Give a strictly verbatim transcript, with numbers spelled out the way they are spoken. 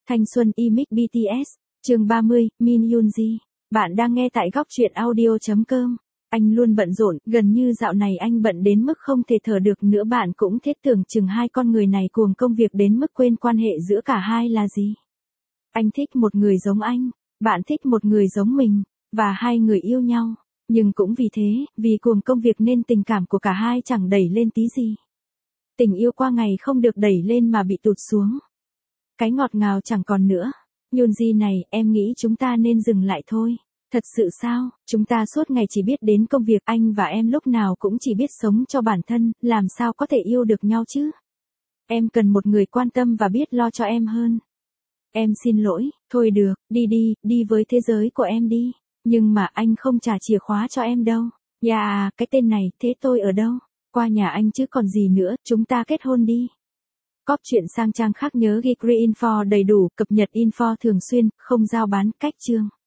Thanh xuân image bê tê ét, chương ba mươi, Min Yoonji. Bạn đang nghe tại góc truyện audio chấm com. Anh luôn bận rộn, gần như dạo này anh bận đến mức không thể thở được nữa. Bạn cũng thiết tưởng chừng hai con người này cuồng công việc đến mức quên quan hệ giữa cả hai là gì. Anh thích một người giống anh, bạn thích một người giống mình, và hai người yêu nhau. Nhưng cũng vì thế, vì cuồng công việc nên tình cảm của cả hai chẳng đẩy lên tí gì. Tình yêu qua ngày không được đẩy lên mà bị tụt xuống. Cái ngọt ngào chẳng còn nữa. Yoonji này, em nghĩ chúng ta nên dừng lại thôi. Thật sự sao, chúng ta suốt ngày chỉ biết đến công việc, anh và em lúc nào cũng chỉ biết sống cho bản thân, làm sao có thể yêu được nhau chứ? Em cần một người quan tâm và biết lo cho em hơn. Em xin lỗi, thôi được, đi đi, đi với thế giới của em đi. Nhưng mà anh không trả chìa khóa cho em đâu. Dạ à, cái tên này, thế tôi ở đâu? Qua nhà anh chứ còn gì nữa, chúng ta kết hôn đi. Cóp chuyện sang trang khác nhớ ghi Green Info đầy đủ, cập nhật info thường xuyên, không giao bán, cách chương.